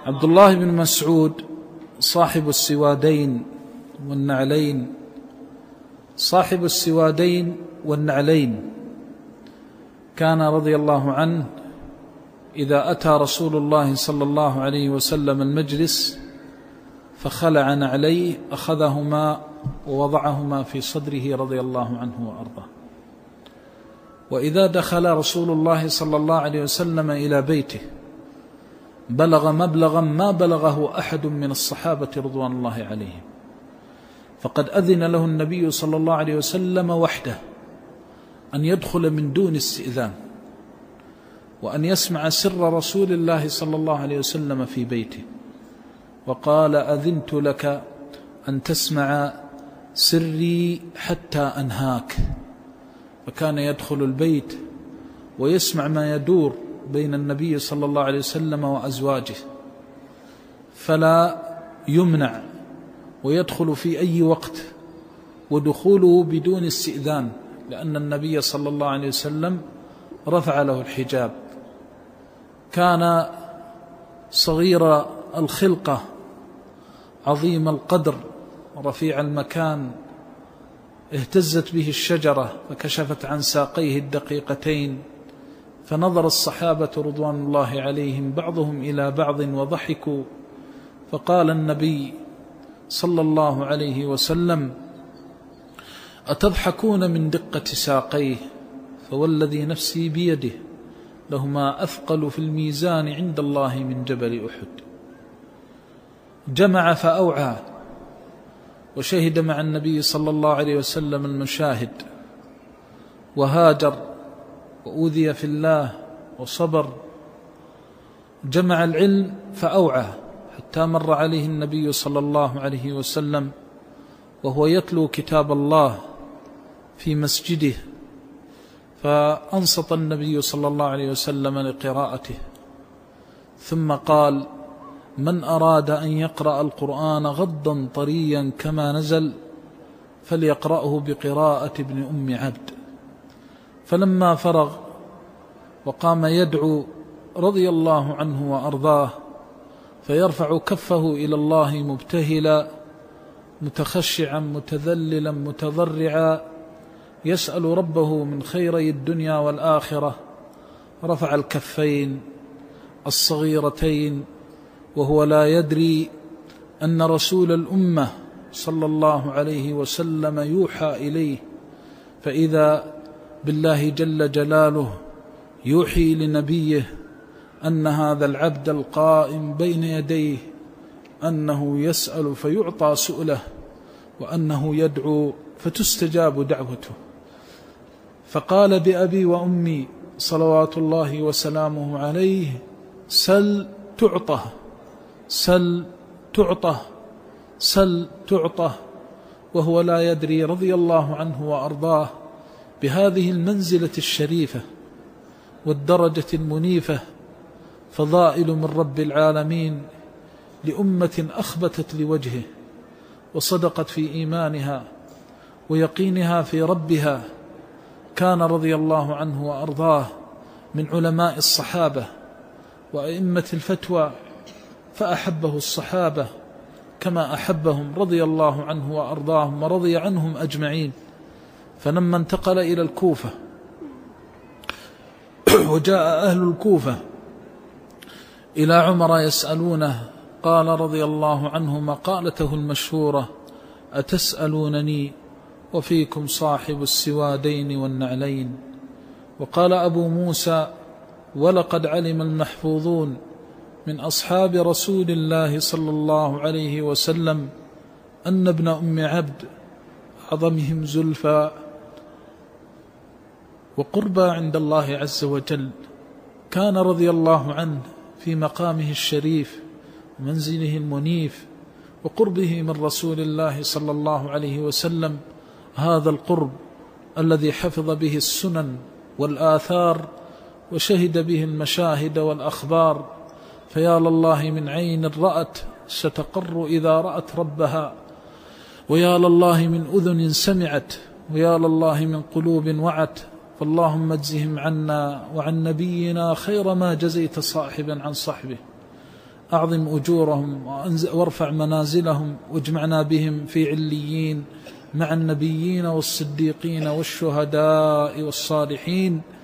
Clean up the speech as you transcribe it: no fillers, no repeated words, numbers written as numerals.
عبد الله بن مسعود صاحب السوادين والنعلين، صاحب السوادين والنعلين، كان رضي الله عنه إذا أتى رسول الله صلى الله عليه وسلم المجلس فخلع نعليه أخذهما ووضعهما في صدره رضي الله عنه وأرضاه. وإذا دخل رسول الله صلى الله عليه وسلم إلى بيته بلغ مبلغا ما بلغه أحد من الصحابة رضوان الله عليهم، فقد أذن له النبي صلى الله عليه وسلم وحده أن يدخل من دون استئذان، وأن يسمع سر رسول الله صلى الله عليه وسلم في بيته، وقال: أذنت لك أن تسمع سري حتى أنهاك. فكان يدخل البيت ويسمع ما يدور بين النبي صلى الله عليه وسلم وأزواجه، فلا يمنع، ويدخل في أي وقت، ودخوله بدون استئذان، لأن النبي صلى الله عليه وسلم رفع له الحجاب. كان صغير الخلقة عظيم القدر رفيع المكان، اهتزت به الشجرة فكشفت عن ساقيه الدقيقتين، فنظر الصحابة رضوان الله عليهم بعضهم إلى بعض وضحكوا، فقال النبي صلى الله عليه وسلم: أتضحكون من دقة ساقيه؟ فوالذي نفسي بيده لهما أثقل في الميزان عند الله من جبل أحد. جمع فأوعى، وشهد مع النبي صلى الله عليه وسلم المشاهد، وهاجر وأوذي في الله وصبر. جمع العلم فأوعى، حتى مر عليه النبي صلى الله عليه وسلم وهو يتلو كتاب الله في مسجده، فأنصت النبي صلى الله عليه وسلم لقراءته، ثم قال: من أراد أن يقرأ القرآن غضا طريا كما نزل فليقرأه بقراءة ابن أم عبد. فلما فرغ وقام يدعو رضي الله عنه وأرضاه، فيرفع كفه إلى الله مبتهلا متخشعا متذللا متضرعا يسأل ربه من خيري الدنيا والآخرة، رفع الكفين الصغيرتين وهو لا يدري أن رسول الأمة صلى الله عليه وسلم يوحى إليه، فإذا بالله جل جلاله يوحي لنبيه أن هذا العبد القائم بين يديه أنه يسأل فيعطى سؤله، وأنه يدعو فتستجاب دعوته. فقال بأبي وأمي صلوات الله وسلامه عليه: سل تعطه، سل تعطه، سل تعطه، وهو لا يدري رضي الله عنه وأرضاه بهذه المنزلة الشريفة والدرجة المنيفة فضائل من رب العالمين لأمة أخبتت لوجهه وصدقت في إيمانها ويقينها في ربها. كان رضي الله عنه وأرضاه من علماء الصحابة وأئمة الفتوى، فأحبه الصحابة كما أحبهم رضي الله عنه وأرضاهم ورضي عنهم أجمعين. فلما انتقل إلى الكوفة وجاء أهل الكوفة إلى عمر يسألونه، قال رضي الله عنه مقالته المشهورة: أتسألونني وفيكم صاحب السوادين والنعلين. وقال أبو موسى: ولقد علم المحفوظون من أصحاب رسول الله صلى الله عليه وسلم أن ابن أم عبد أعظمهم زلفى وقربى عند الله عز وجل كان رضي الله عنه في مقامه الشريف ومنزله المنيف وقربه من رسول الله صلى الله عليه وسلم، هذا القرب الذي حفظ به السنن والآثار وشهد به المشاهد والأخبار. فيا لله من عين رأت ستقر إذا رأت ربها، ويا لله من أذن سمعت، ويا لله من قلوب وعت. فاللهم اجزهم عنا وعن نبينا خير ما جزيت صاحبا عن صحبه. أعظم أجورهم وارفع منازلهم، واجمعنا بهم في عليين مع النبيين والصديقين والشهداء والصالحين.